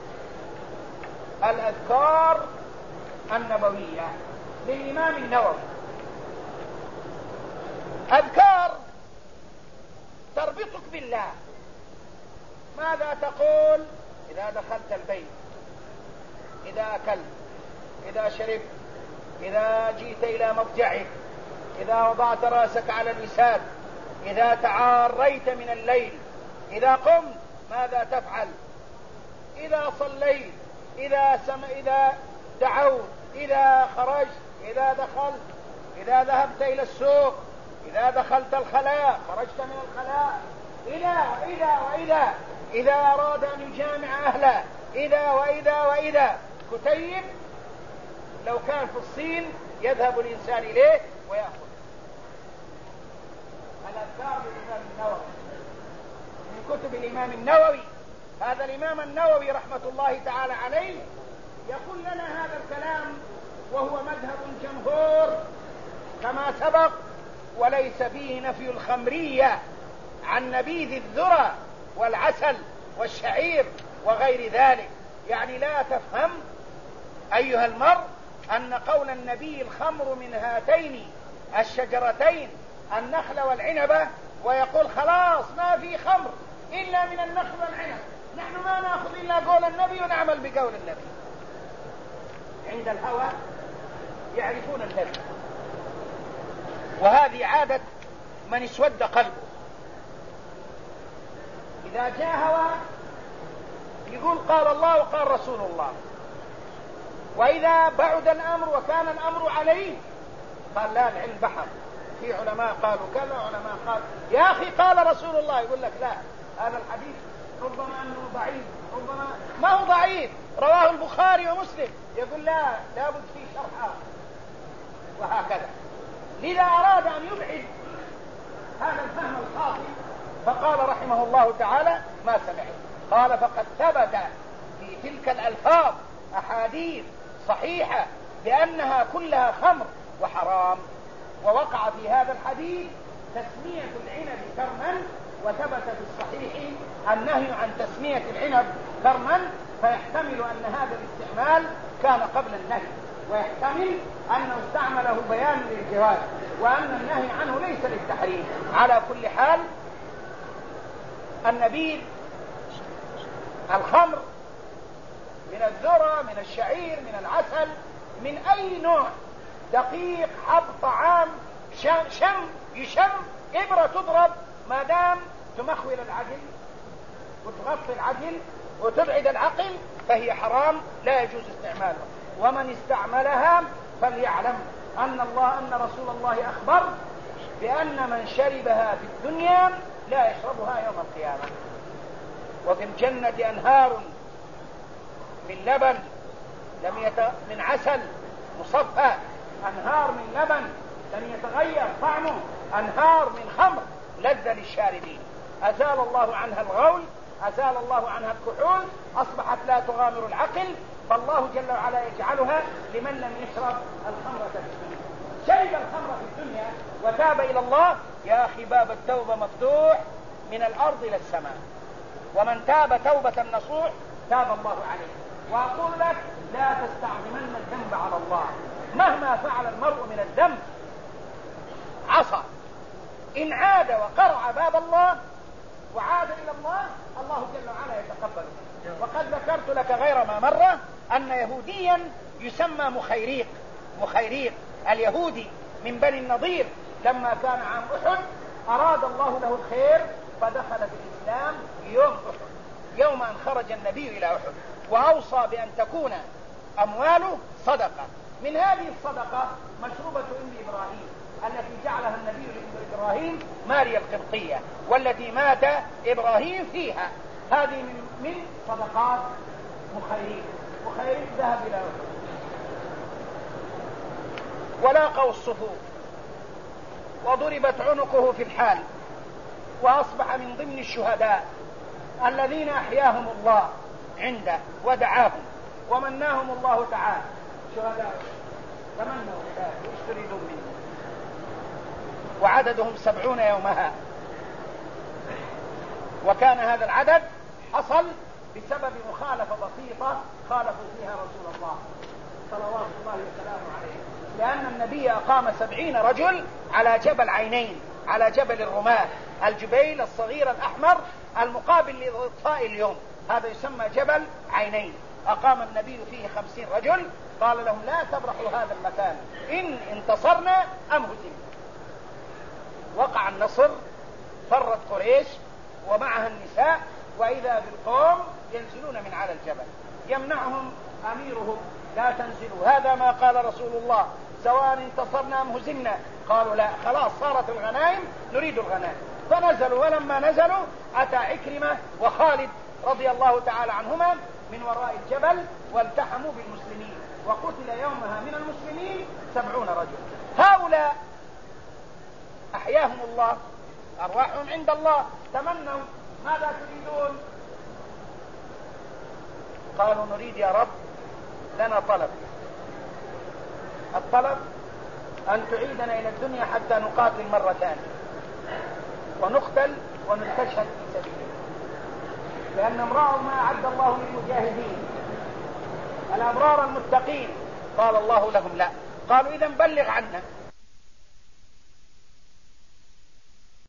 الأذكار النبوية للإمام النووي. أذكار تربطك بالله. ماذا تقول إذا دخلت البيت، إذا أكلت، إذا شربت، إذا جئت إلى مضجعك، إذا وضعت رأسك على الوساد، إذا تعاريت من الليل، إذا قمت ماذا تفعل، إذا صليت، إذا دعوت، إذا خرجت، إذا دخلت، إذا ذهبت إلى السوق، إذا دخلت الخلاء، خرجت من الخلاء، إذا أراد أن يجامع أهله، إذا كتيب لو كان في الصين يذهب الإنسان إليه ويأخذ. الأذكار للإمام النووي من كتب الإمام النووي. هذا الإمام النووي رحمة الله تعالى عليه يقول لنا هذا الكلام وهو مذهب الجمهور كما سبق، وليس فيه نفي الخمرية عن نبيذ الذرة والعسل والشعير وغير ذلك. يعني لا تفهم أيها المرء أن قول النبي الخمر من هاتين الشجرتين النخل والعنبة، ويقول خلاص ما في خمر إلا من النخل والعنب، نحن ما نأخذ إلا قول النبي ونعمل بقول النبي. عند الهوى يعرفون النبي، وهذه عادة من اسود قلبه. إذا جاء هوى يقول قال الله وقال رسول الله، وإذا بعد الأمر وكان الأمر عليه قال لا، العلم بحر، في علماء قالوا كذا، علماء قالوا يا أخي قال رسول الله، يقول لك لا، هذا الحديث ربما أنه ضعيف، ربما ما هو ضعيف، رواه البخاري ومسلم، يقول لا، لابد فيه شرحه، وهكذا. لذا أراد أن يبعد هذا الفهم الخاطئ فقال رحمه الله تعالى ما سمعت. قال فقد ثبت في تلك الألفاظ أحاديث صحيحة بأنها كلها خمر وحرام، ووقع في هذا الحديث تسمية العنب كرما، وثبت في الصحيح النهي عن تسمية العنب كرما، فيحتمل أن هذا الاستعمال كان قبل النهي، ويحتمل أنه استعمله بيان للجواز، وأن النهي عنه ليس للتحريم. على كل حال النبيذ الخمر من الذرة، من الشعير، من العسل، من أي نوع، دقيق، حب، طعام، يشم، إبرة تضرب، ما دام تمخول العقل وتغطي العقل وتبعد العقل فهي حرام، لا يجوز استعمالها. ومن استعملها فليعلم أن رسول الله أخبر بأن من شربها في الدنيا لا يشربها يوم القيامة. وفي الجنة أنهار من لبن من عسل مصفى، أنهار من لبن لم يتغير طعمه، أنهار من خمر لذة للشاربين. أزال الله عنها الغول، أزال الله عنها الكحول، أصبحت لا تغامر العقل، فالله جل وعلا يجعلها لمن لم يشرب الخمرة في الدنيا. شرب الخمر في الدنيا وتاب إلى الله، يا أخي باب التوبة مفتوح من الأرض إلى السماء، ومن تاب توبة نصوح تاب الله عليه. وأقول لك لا تستعظمن الذنب على الله، مهما فعل المرء من الذنب عصى، إن عاد وقرع باب الله وعاد إلى الله، الله جل وعلا يتقبله. وقد ذكرت لك غير ما مرة أن يهوديا يسمى مخيريق اليهودي من بني النضير، لما كان عام أحد أراد الله له الخير فدخل في الإسلام يوم أحد، يوم أن خرج النبي إلى أحد، وأوصى بأن تكون أمواله صدقة. من هذه الصدقة مشروبة أم إبراهيم التي جعلها النبي لإبراهيم ماريا القبطية، والتي مات إبراهيم فيها. هذه من صدقات مخيريق ذهب إلى أحد ولاقوا الصفوف وضربت عنقه في الحال، وأصبح من ضمن الشهداء الذين أحياهم الله عنده ودعاهم ومناهم الله تعالى شهداء تمنوا ذلك وش تريدون منه، وعددهم 70 يومها. وكان هذا العدد حصل بسبب مخالفة بسيطة خالفوا فيها رسول الله صلوات الله وسلامه عليه، لأن النبي أقام 70 رجل على جبل عينين، على جبل الرماة، الجبيل الصغير الأحمر المقابل لإطفاء اليوم، هذا يسمى جبل عينين. أقام النبي فيه 50 رجل، قال لهم لا تبرحوا هذا المكان، إن انتصرنا أم هزمنا. وقع النصر، فرت قريش ومعها النساء، وإذا بالقوم ينزلون من على الجبل، يمنعهم أميرهم لا تنزلوا، هذا ما قال رسول الله، سواء انتصرنا أم هزمنا. قالوا لا، خلاص صارت الغنائم، نريد الغنائم. فنزلوا، ولما نزلوا أتى عكرمة وخالد رضي الله تعالى عنهما من وراء الجبل والتحموا بالمسلمين، وقتل يومها من المسلمين 70 رجل. هؤلاء أحياهم الله، أرواحهم عند الله، تمنوا ماذا تريدون؟ قالوا نريد يا رب لنا طلب، الطلب أن تعيدنا إلى الدنيا حتى نقاتل مرة ثانية ونقتل ونستشهد في سبيله، لأنهم رأوا ما أعد الله للمجاهدين الأبرار المتقين. قال الله لهم لا. قالوا إذن بلغ عنا،